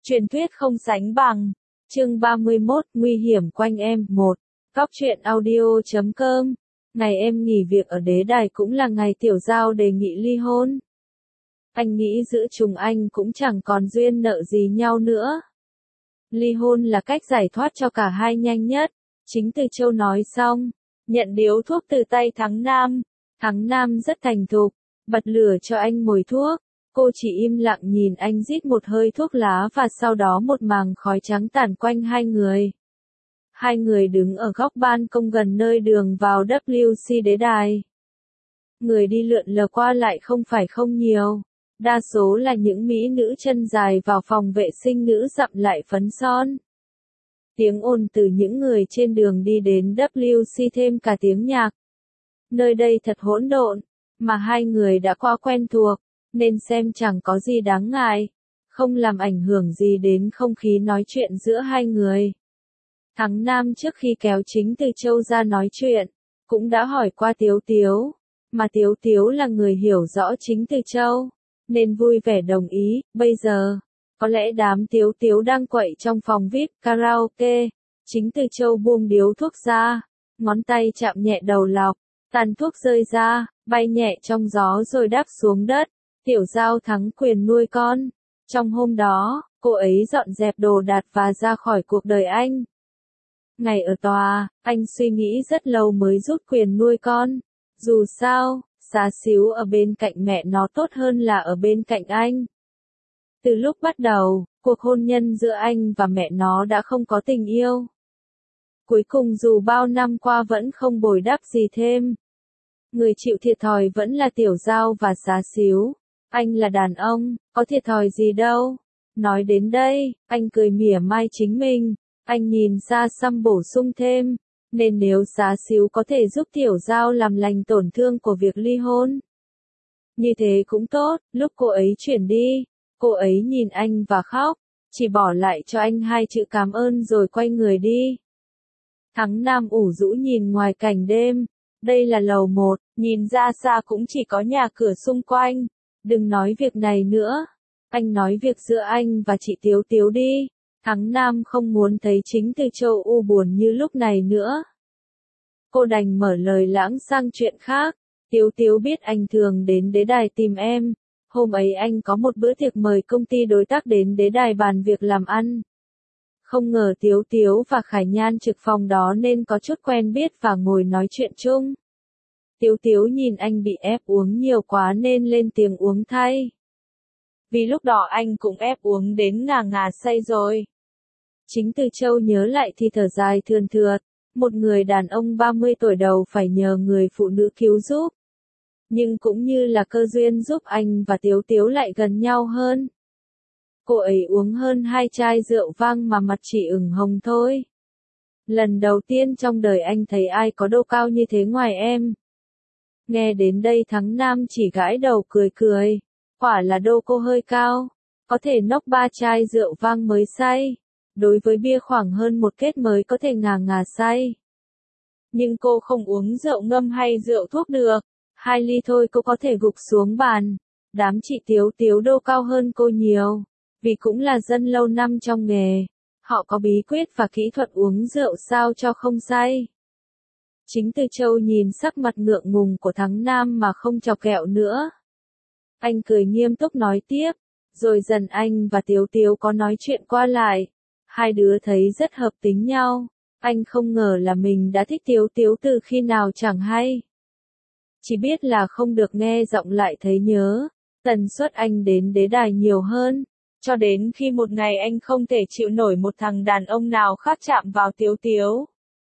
Truyền thuyết không sánh bằng. Chương 31, nguy hiểm quanh em. 1. Góc truyện audio.com. Ngày em nghỉ việc ở đế đài cũng là ngày Tiểu Giao đề nghị ly hôn. Anh nghĩ giữa chúng anh cũng chẳng còn duyên nợ gì nhau nữa. Ly hôn là cách giải thoát cho cả hai nhanh nhất. Chính Từ Châu nói xong, nhận điếu thuốc từ tay Thắng Nam. Thắng Nam rất thành thục, bật lửa cho anh mồi thuốc. Cô chỉ im lặng nhìn anh rít một hơi thuốc lá và sau đó một màng khói trắng tản quanh hai người. Hai người đứng ở góc ban công gần nơi đường vào WC đế đài. Người đi lượn lờ qua lại không phải không nhiều. Đa số là những mỹ nữ chân dài vào phòng vệ sinh nữ dặm lại phấn son. Tiếng ồn từ những người trên đường đi đến WC thêm cả tiếng nhạc. Nơi đây thật hỗn độn, mà hai người đã quá quen thuộc, nên xem chẳng có gì đáng ngại, không làm ảnh hưởng gì đến không khí nói chuyện giữa hai người. Thắng Nam trước khi kéo chính Từ Châu ra nói chuyện, cũng đã hỏi qua Tiếu Tiếu, mà Tiếu Tiếu là người hiểu rõ chính Từ Châu, nên vui vẻ đồng ý. Bây giờ, có lẽ đám Tiếu Tiếu đang quậy trong phòng VIP karaoke, chính Từ Châu buông điếu thuốc ra, ngón tay chạm nhẹ đầu lọc, tàn thuốc rơi ra, bay nhẹ trong gió rồi đáp xuống đất. Tiểu Giao thắng quyền nuôi con. Trong hôm đó, cô ấy dọn dẹp đồ đạc và ra khỏi cuộc đời anh. Ngày ở tòa, anh suy nghĩ rất lâu mới rút quyền nuôi con. Dù sao, xá xíu ở bên cạnh mẹ nó tốt hơn là ở bên cạnh anh. Từ lúc bắt đầu, cuộc hôn nhân giữa anh và mẹ nó đã không có tình yêu. Cuối cùng dù bao năm qua vẫn không bồi đắp gì thêm. Người chịu thiệt thòi vẫn là Tiểu Giao và xá xíu. Anh là đàn ông, có thiệt thòi gì đâu. Nói đến đây, anh cười mỉa mai chính mình. Anh nhìn xa xăm bổ sung thêm. Nên nếu xá xíu có thể giúp Tiểu Giao làm lành tổn thương của việc ly hôn. Như thế cũng tốt. Lúc cô ấy chuyển đi, cô ấy nhìn anh và khóc. Chỉ bỏ lại cho anh hai chữ cảm ơn rồi quay người đi. Thắng Nam ủ rũ nhìn ngoài cảnh đêm. Đây là lầu 1, nhìn ra xa cũng chỉ có nhà cửa xung quanh. Đừng nói việc này nữa. Anh nói việc giữa anh và chị Tiếu Tiếu đi. Thắng Nam không muốn thấy chính Từ Châu u buồn như lúc này nữa. Cô đành mở lời lãng sang chuyện khác. Tiếu Tiếu biết anh thường đến đế đài tìm em. Hôm ấy anh có một bữa tiệc mời công ty đối tác đến đế đài bàn việc làm ăn. Không ngờ Tiếu Tiếu và Khải Nhan trực phòng đó nên có chút quen biết và ngồi nói chuyện chung. Tiếu Tiếu nhìn anh bị ép uống nhiều quá nên lên tiếng uống thay. Vì lúc đó anh cũng ép uống đến ngà ngà say rồi. Chính Từ Châu nhớ lại thì thở dài thườn thượt. Một người đàn ông 30 tuổi đầu phải nhờ người phụ nữ cứu giúp. Nhưng cũng như là cơ duyên giúp anh và Tiếu Tiếu lại gần nhau hơn. Cô ấy uống hơn 2 chai rượu vang mà mặt chỉ ửng hồng thôi. Lần đầu tiên trong đời anh thấy ai có độ cao như thế ngoài em. Nghe đến đây Thắng Nam chỉ gãi đầu cười cười. Quả là đô cô hơi cao. Có thể nốc 3 chai rượu vang mới say. Đối với bia khoảng hơn một kết mới có thể ngà ngà say. Nhưng cô không uống rượu ngâm hay rượu thuốc được. 2 ly thôi cô có thể gục xuống bàn. Đám chị Tiếu Tiếu đô cao hơn cô nhiều. Vì cũng là dân lâu năm trong nghề. Họ có bí quyết và kỹ thuật uống rượu sao cho không say. Chính Từ Châu nhìn sắc mặt ngượng ngùng của Thắng Nam mà không chọc ghẹo nữa. Anh cười nghiêm túc nói tiếp, rồi dần anh và Tiếu Tiếu có nói chuyện qua lại. Hai đứa thấy rất hợp tính nhau. Anh không ngờ là mình đã thích Tiếu Tiếu từ khi nào chẳng hay. Chỉ biết là không được nghe giọng lại thấy nhớ. Tần suất anh đến đế đài nhiều hơn. Cho đến khi một ngày anh không thể chịu nổi một thằng đàn ông nào khác chạm vào Tiếu Tiếu.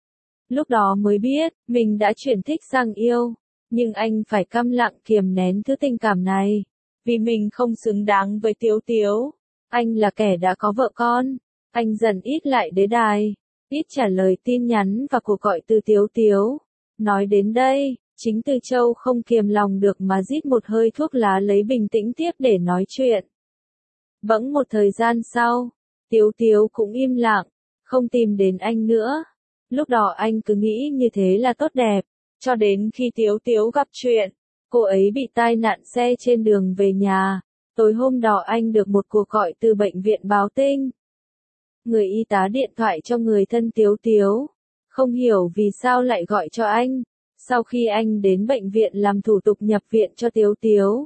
Lúc đó mới biết, mình đã chuyển thích sang yêu. Nhưng anh phải câm lặng kiềm nén thứ tình cảm này. Vì mình không xứng đáng với Tiếu Tiếu. Anh là kẻ đã có vợ con. Anh dần ít lại đế đài. Ít trả lời tin nhắn và cuộc gọi từ Tiếu Tiếu. Nói đến đây, chính Từ Châu không kiềm lòng được mà rít một hơi thuốc lá lấy bình tĩnh tiếp để nói chuyện. Bỗng một thời gian sau, Tiếu Tiếu cũng im lặng, không tìm đến anh nữa. Lúc đó anh cứ nghĩ như thế là tốt đẹp, cho đến khi Tiếu Tiếu gặp chuyện, cô ấy bị tai nạn xe trên đường về nhà, Tối hôm đó anh được một cuộc gọi từ bệnh viện báo tin. Người y tá điện thoại cho người thân Tiếu Tiếu. Không hiểu vì sao lại gọi cho anh. Sau khi anh đến bệnh viện làm thủ tục nhập viện cho Tiếu Tiếu,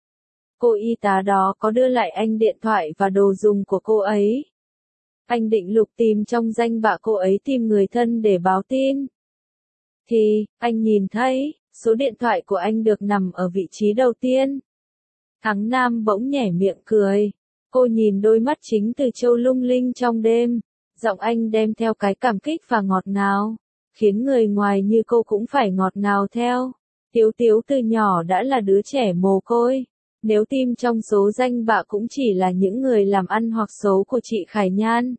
cô y tá đó có đưa lại anh điện thoại và đồ dùng của cô ấy. Anh định lục tìm trong danh bạ cô ấy tìm người thân để báo tin. Thì, anh nhìn thấy, số điện thoại của anh được nằm ở vị trí đầu tiên. Thắng Nam bỗng nhếch miệng cười. Cô nhìn đôi mắt Chính Từ Châu lung linh trong đêm. Giọng anh đem theo cái cảm kích và ngọt ngào, khiến người ngoài như cô cũng phải ngọt ngào theo. Tiếu Tiếu từ nhỏ đã là đứa trẻ mồ côi. Nếu tim trong số danh bạ cũng chỉ là những người làm ăn hoặc số của chị Khải Nhan,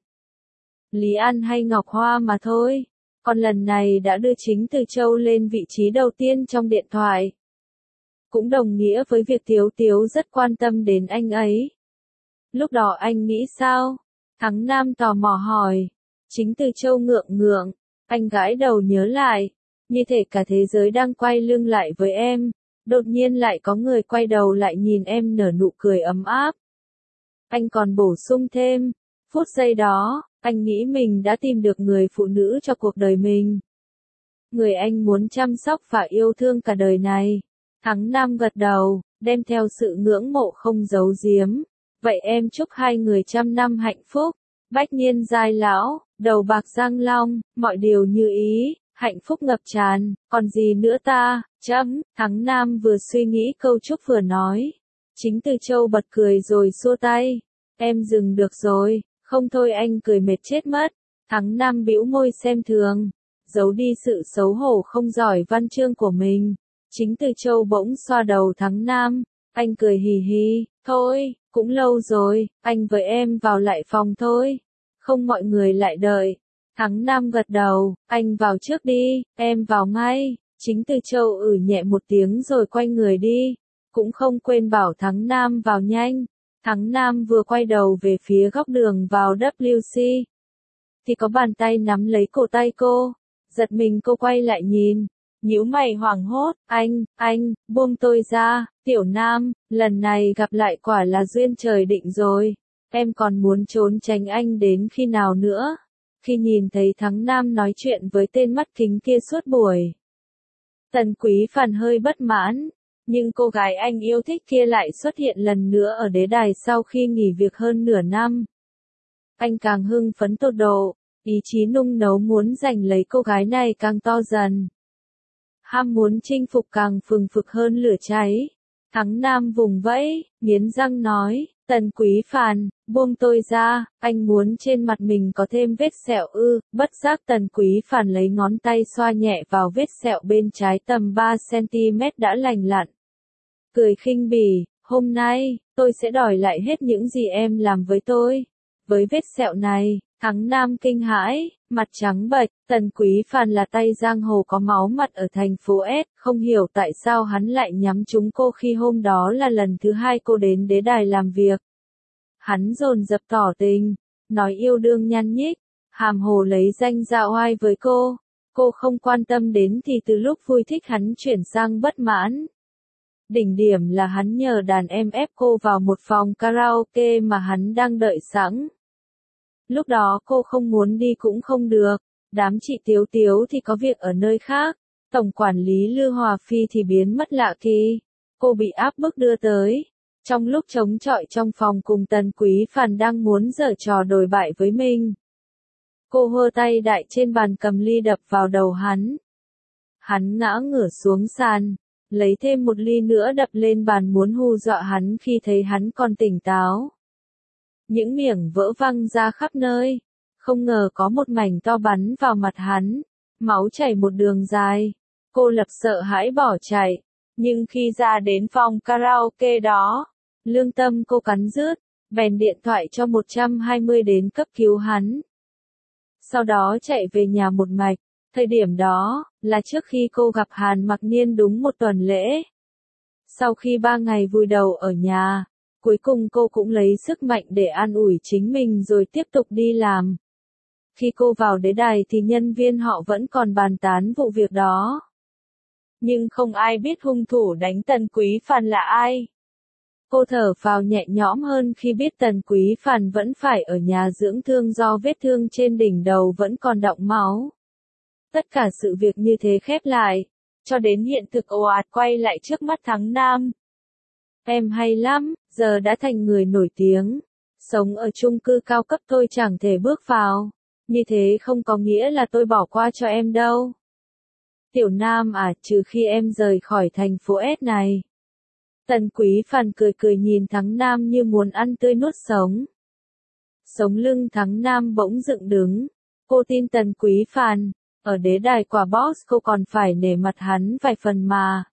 Lý An hay Ngọc Hoa mà thôi. Còn lần này đã đưa Chính Từ Châu lên vị trí đầu tiên trong điện thoại. Cũng đồng nghĩa với việc Tiếu Tiếu rất quan tâm đến anh ấy. Lúc đó anh nghĩ sao? Thắng Nam tò mò hỏi. Chính Từ Châu ngượng ngượng. Anh gãi đầu nhớ lại. Như thể cả thế giới đang quay lưng lại với em. Đột nhiên lại có người quay đầu lại nhìn em nở nụ cười ấm áp. Anh còn bổ sung thêm. Phút giây đó, anh nghĩ mình đã tìm được người phụ nữ cho cuộc đời mình. Người anh muốn chăm sóc và yêu thương cả đời này. Thắng Nam gật đầu, đem theo sự ngưỡng mộ không giấu giếm. Vậy em chúc hai người trăm năm hạnh phúc, bách niên giai lão, đầu bạc răng long, mọi điều như ý, hạnh phúc ngập tràn, còn gì nữa ta, chấm. Thắng Nam vừa suy nghĩ câu chúc vừa nói. Chính Từ Châu bật cười rồi xua tay. Em dừng được rồi, không thôi anh cười mệt chết mất. Thắng Nam bĩu môi xem thường, giấu đi sự xấu hổ không giỏi văn chương của mình. Chính Từ Châu bỗng xoa đầu Thắng Nam, anh cười hì hì, thôi, cũng lâu rồi, anh với em vào lại phòng thôi. Không mọi người lại đợi. Thắng Nam gật đầu, anh vào trước đi, em vào ngay. Chính Từ Châu nhẹ một tiếng rồi quay người đi. Cũng không quên bảo Thắng Nam vào nhanh. Thắng Nam vừa quay đầu về phía góc đường vào WC, thì có bàn tay nắm lấy cổ tay cô. Giật mình cô quay lại nhìn, nhíu mày hoảng hốt, anh, buông tôi ra, Tiểu Nam, lần này gặp lại quả là duyên trời định rồi. Em còn muốn trốn tránh anh đến khi nào nữa? Khi nhìn thấy Thắng Nam nói chuyện với tên mắt kính kia suốt buổi, Tần Quý Phàn hơi bất mãn. Nhưng cô gái anh yêu thích kia lại xuất hiện lần nữa ở đế đài sau khi nghỉ việc hơn nửa năm. Anh càng hưng phấn tột độ, ý chí nung nấu muốn giành lấy cô gái này càng to dần. Ham muốn chinh phục càng phừng phực hơn lửa cháy. Thắng Nam vùng vẫy, nghiến răng nói, Tần Quý Phàn, buông tôi ra, anh muốn trên mặt mình có thêm vết sẹo ư. Bất giác Tần Quý Phàn lấy ngón tay xoa nhẹ vào vết sẹo bên trái tầm 3 cm đã lành lặn. Cười khinh bỉ, hôm nay, tôi sẽ đòi lại hết những gì em làm với tôi. Với vết sẹo này, Thắng Nam kinh hãi, mặt trắng bệch. Tần Quý Phàn là tay giang hồ có máu mặt ở thành phố S, không hiểu tại sao hắn lại nhắm trúng cô khi hôm đó là lần thứ hai cô đến đế đài làm việc. Hắn dồn dập tỏ tình, nói yêu đương nhăn nhích, hàm hồ lấy danh dạ oai với cô. Cô không quan tâm đến thì từ lúc vui thích hắn chuyển sang bất mãn. Đỉnh điểm là hắn nhờ đàn em ép cô vào một phòng karaoke mà hắn đang đợi sẵn. Lúc đó cô không muốn đi cũng không được. Đám chị Tiếu Tiếu thì có việc ở nơi khác. Tổng quản lý Lư Hòa Phi thì biến mất lạ kỳ. Cô bị áp bức đưa tới. Trong lúc chống chọi trong phòng cùng Tần Quý Phàn đang muốn giở trò đồi bại với mình. Cô hơ tay đại trên bàn cầm ly đập vào đầu hắn. Hắn ngã ngửa xuống sàn. Lấy thêm một ly nữa đập lên bàn muốn hù dọa hắn khi thấy hắn còn tỉnh táo. Những miệng vỡ văng ra khắp nơi. Không ngờ có một mảnh to bắn vào mặt hắn. Máu chảy một đường dài. Cô lập sợ hãi bỏ chạy. Nhưng khi ra đến phòng karaoke đó, lương tâm cô cắn rứt, bèn điện thoại cho 120 đến cấp cứu hắn. Sau đó chạy về nhà một mạch. Thời điểm đó, là trước khi cô gặp Hàn Mặc Niên đúng một tuần lễ. Sau khi 3 ngày vùi đầu ở nhà, cuối cùng cô cũng lấy sức mạnh để an ủi chính mình rồi tiếp tục đi làm. Khi cô vào đế đài thì nhân viên họ vẫn còn bàn tán vụ việc đó. Nhưng không ai biết hung thủ đánh Tần Quý Phàn là ai. Cô thở phào nhẹ nhõm hơn khi biết Tần Quý Phàn vẫn phải ở nhà dưỡng thương do vết thương trên đỉnh đầu vẫn còn đọng máu. Tất cả sự việc như thế khép lại, cho đến hiện thực ồ ạt quay lại trước mắt Thắng Nam. Em hay lắm, giờ đã thành người nổi tiếng. Sống ở chung cư cao cấp tôi chẳng thể bước vào. Như thế không có nghĩa là tôi bỏ qua cho em đâu. Tiểu Nam à, trừ khi em rời khỏi thành phố S này. Tần Quý Phàn cười cười nhìn Thắng Nam như muốn ăn tươi nuốt sống. Sống lưng Thắng Nam bỗng dựng đứng. Cô tin Tần Quý Phàn, ở đế đài quả boss cô còn phải nể mặt hắn vài phần mà.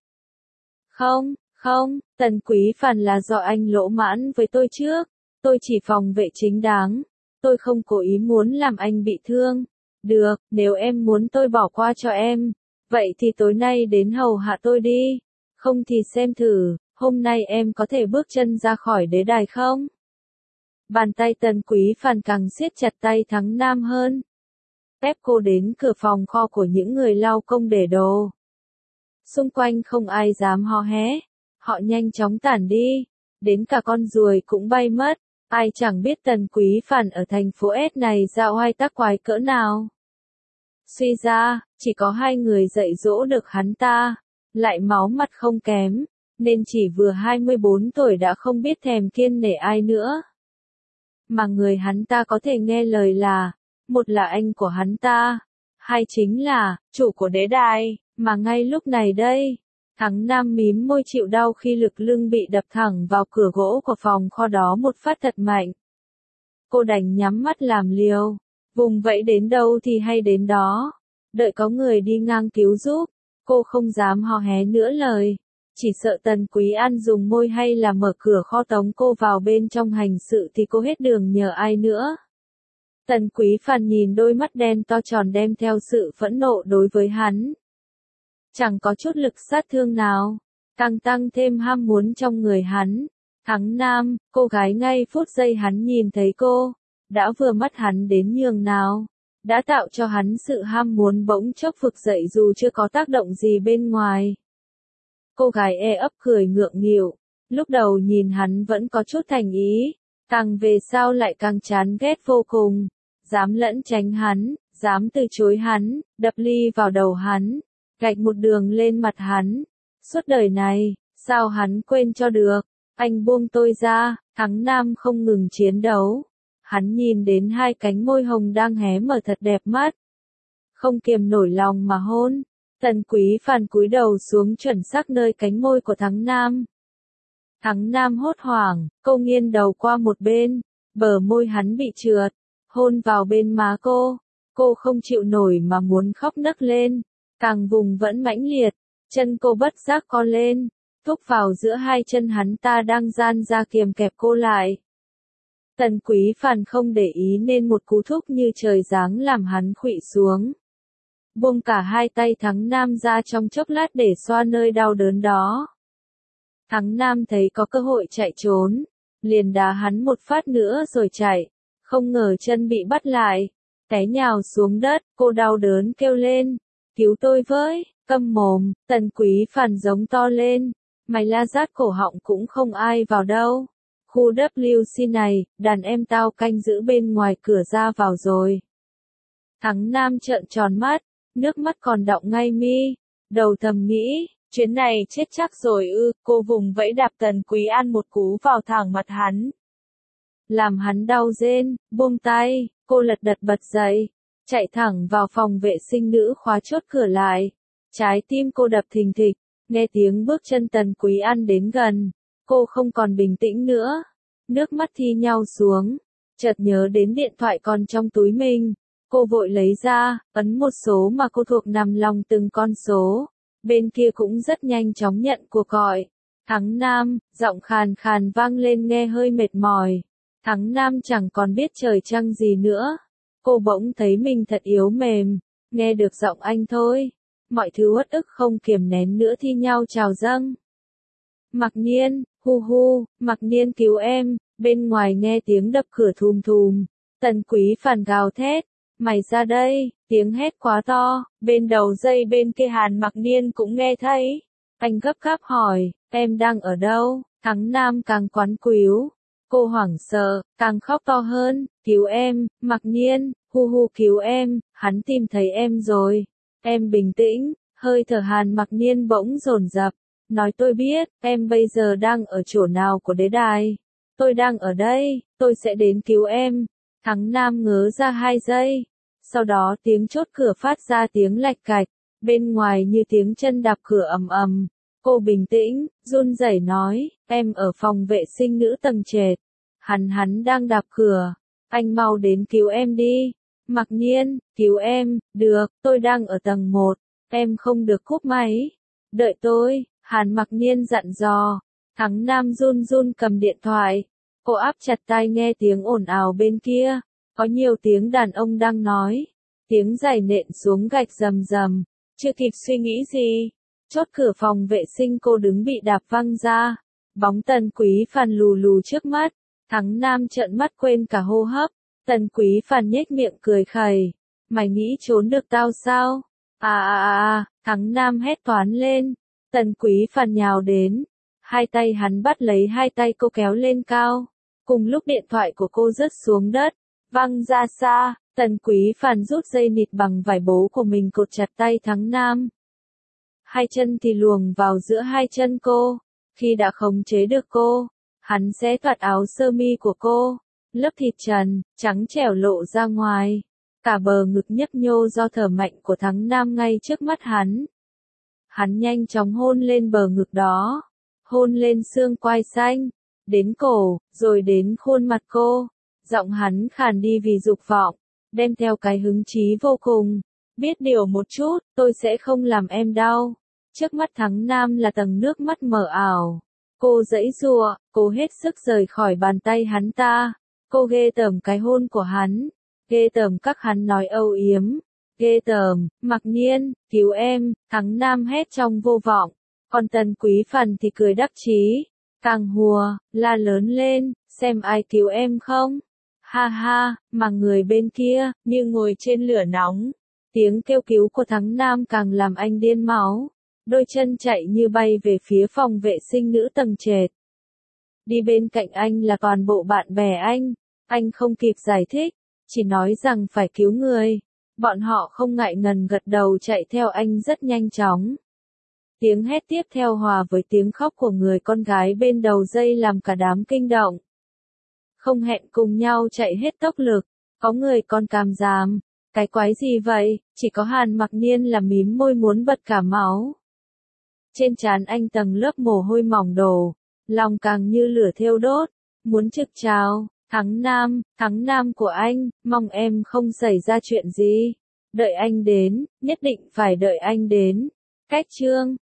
Không, Tần Quý Phàn là do anh lỗ mãn với tôi trước. Tôi chỉ phòng vệ chính đáng. Tôi không cố ý muốn làm anh bị thương. Được, nếu em muốn tôi bỏ qua cho em, vậy thì tối nay đến hầu hạ tôi đi. Không thì xem thử, hôm nay em có thể bước chân ra khỏi đế đài không? Bàn tay Tần Quý Phàn càng siết chặt tay Thắng Nam hơn. Ép cô đến cửa phòng kho của những người lau công để đồ. Xung quanh không ai dám hò hé. Họ nhanh chóng tản đi. Đến cả con ruồi cũng bay mất. Ai chẳng biết Tần Quý Phàn ở thành phố S này dạo oai tác quái cỡ nào. Suy ra, chỉ có hai người dạy dỗ được hắn ta. Lại máu mặt không kém. Nên chỉ vừa 24 tuổi đã không biết thèm kiêng nể ai nữa. Mà người hắn ta có thể nghe lời là, một là anh của hắn ta, hai chính là, chủ của đế đài, mà ngay lúc này đây, Thắng Nam mím môi chịu đau khi lực lưng bị đập thẳng vào cửa gỗ của phòng kho đó một phát thật mạnh. Cô đành nhắm mắt làm liều, vùng vẫy đến đâu thì hay đến đó, đợi có người đi ngang cứu giúp, cô không dám hò hé nữa lời. Chỉ sợ Tần Quý An dùng môi hay là mở cửa kho tống cô vào bên trong hành sự thì cô hết đường nhờ ai nữa. Tần Quý Phàn nhìn đôi mắt đen to tròn đem theo sự phẫn nộ đối với hắn. Chẳng có chút lực sát thương nào, càng tăng thêm ham muốn trong người hắn. Thắng Nam, cô gái ngay phút giây hắn nhìn thấy cô, đã vừa mắt hắn đến nhường nào, đã tạo cho hắn sự ham muốn bỗng chốc vực dậy dù chưa có tác động gì bên ngoài. Cô gái ấp cười ngượng nghịu, lúc đầu nhìn hắn vẫn có chút thành ý, càng về sau lại càng chán ghét vô cùng, dám lẫn tránh hắn, dám từ chối hắn, đập ly vào đầu hắn, gạch một đường lên mặt hắn. Suốt đời này, sao hắn quên cho được, anh buông tôi ra, Thắng Nam không ngừng chiến đấu. Hắn nhìn đến hai cánh môi hồng đang hé mở thật đẹp mắt. Không kiềm nổi lòng mà hôn. Tần Quý Phàn cúi đầu xuống chuẩn xác nơi cánh môi của Thắng Nam. Thắng Nam hốt hoảng, cô nghiêng đầu qua một bên, bờ môi hắn bị trượt, hôn vào bên má cô không chịu nổi mà muốn khóc nấc lên, càng vùng vẫn mãnh liệt, chân cô bất giác co lên, thúc vào giữa hai chân hắn ta đang giãn ra kiềm kẹp cô lại. Tần Quý Phàn không để ý nên một cú thúc như trời giáng làm hắn khuỵu xuống. Buông cả hai tay Thắng Nam ra trong chốc lát để xoa nơi đau đớn đó. Thắng Nam thấy có cơ hội chạy trốn, liền đá hắn một phát nữa rồi chạy, không ngờ chân bị bắt lại, té nhào xuống đất, cô đau đớn kêu lên, cứu tôi với, câm mồm, Tần Quý Phàn giống to lên, mày la rát cổ họng cũng không ai vào đâu. Khu WC này, đàn em tao canh giữ bên ngoài cửa ra vào rồi. Thắng Nam trợn tròn mắt, nước mắt còn đọng ngay mi, đầu thầm nghĩ, chuyến này chết chắc rồi cô vùng vẫy đạp Tần Quý An một cú vào thẳng mặt hắn. Làm hắn đau rên, buông tay, cô lật đật bật dậy, chạy thẳng vào phòng vệ sinh nữ khóa chốt cửa lại. Trái tim cô đập thình thịch, nghe tiếng bước chân Tần Quý An đến gần, cô không còn bình tĩnh nữa, nước mắt thi nhau xuống, chợt nhớ đến điện thoại còn trong túi mình. Cô vội lấy ra, ấn một số mà cô thuộc nằm lòng từng con số. Bên kia cũng rất nhanh chóng nhận cuộc gọi. Thắng Nam, giọng khàn khàn vang lên nghe hơi mệt mỏi. Thắng Nam chẳng còn biết trời trăng gì nữa. Cô bỗng thấy mình thật yếu mềm. Nghe được giọng anh thôi. Mọi thứ uất ức không kiềm nén nữa thi nhau trào dâng. Mặc Nhiên, hu hu, Mặc Nhiên cứu em. Bên ngoài nghe tiếng đập cửa thùm thùm. Tần Quý Phàn gào thét. Mày ra đây, tiếng hét quá to, bên đầu dây bên kia Hàn Mặc Nhiên cũng nghe thấy. Anh gấp gáp hỏi, em đang ở đâu? Thắng Nam càng quán quýu. Cô hoảng sợ, càng khóc to hơn, cứu em, Mặc Nhiên, hu hu cứu em, hắn tìm thấy em rồi. Em bình tĩnh, hơi thở Hàn Mặc Nhiên bỗng dồn dập. Nói tôi biết, em bây giờ đang ở chỗ nào của đế đài. Tôi đang ở đây, tôi sẽ đến cứu em. Thắng Nam ngớ ra 2 giây. Sau đó tiếng chốt cửa phát ra tiếng lạch cạch. Bên ngoài như tiếng chân đạp cửa ầm ầm. Cô bình tĩnh, run rẩy nói, em ở phòng vệ sinh nữ tầng trệt. Hắn đang đạp cửa. Anh mau đến cứu em đi. Mặc Nhiên, cứu em, được, tôi đang ở tầng 1. Em không được cúp máy. Đợi tôi, Hàn Mặc Nhiên dặn dò. Thắng Nam run run cầm điện thoại. Cô áp chặt tai nghe tiếng ồn ào bên kia. Có nhiều tiếng đàn ông đang nói. Tiếng giày nện xuống gạch rầm rầm. Chưa kịp suy nghĩ gì. Chốt cửa phòng vệ sinh cô đứng bị đạp văng ra. Bóng Tần Quý Phàn lù lù trước mắt. Thắng Nam trợn mắt quên cả hô hấp. Tần Quý Phàn nhếch miệng cười khẩy. Mày nghĩ trốn được tao sao? Thắng Nam hét toán lên. Tần Quý Phàn nhào đến. Hai tay hắn bắt lấy hai tay cô kéo lên cao. Cùng lúc điện thoại của cô rớt xuống đất. Văng ra xa. Tần Quý Phàn rút dây nịt bằng vải bố của mình cột chặt tay Thắng Nam. Hai chân thì luồng vào giữa hai chân cô. Khi đã khống chế được cô, hắn xé toạc áo sơ mi của cô. Lớp thịt trần, trắng trẻo lộ ra ngoài. Cả bờ ngực nhấp nhô do thở mạnh của Thắng Nam ngay trước mắt hắn. Hắn nhanh chóng hôn lên bờ ngực đó. Hôn lên xương quai xanh. Đến cổ, rồi đến khuôn mặt cô. Giọng hắn khàn đi vì dục vọng. Đem theo cái hứng chí vô cùng. Biết điều một chút, tôi sẽ không làm em đau. Trước mắt Thắng Nam là tầng nước mắt mờ ảo. Cô giãy giụa, cố hết sức rời khỏi bàn tay hắn ta. Cô ghê tởm cái hôn của hắn. Ghê tởm các hắn nói âu yếm. Ghê tởm, Mặc Nhiên, cứu em, Thắng Nam hét trong vô vọng. Còn Tần Quý Phàn thì cười đắc chí. Càng hùa, la lớn lên, xem ai cứu em không. Ha ha, mà người bên kia, như ngồi trên lửa nóng. Tiếng kêu cứu của Thắng Nam càng làm anh điên máu. Đôi chân chạy như bay về phía phòng vệ sinh nữ tầng trệt. Đi bên cạnh anh là toàn bộ bạn bè anh không kịp giải thích, chỉ nói rằng phải cứu người. Bọn họ không ngại ngần gật đầu chạy theo anh rất nhanh chóng. Tiếng hét tiếp theo hòa với tiếng khóc của người con gái bên đầu dây làm cả đám kinh động. Không hẹn cùng nhau chạy hết tốc lực, có người còn càm ràm. Cái quái gì vậy, chỉ có Hàn Mặc Nhiên là mím môi muốn bật cả máu. Trên trán anh tầng lớp mồ hôi mỏng đổ, lòng càng như lửa thiêu đốt, muốn trực trào, Thắng Nam của anh, mong em không xảy ra chuyện gì. Đợi anh đến, nhất định phải đợi anh đến. Cách chương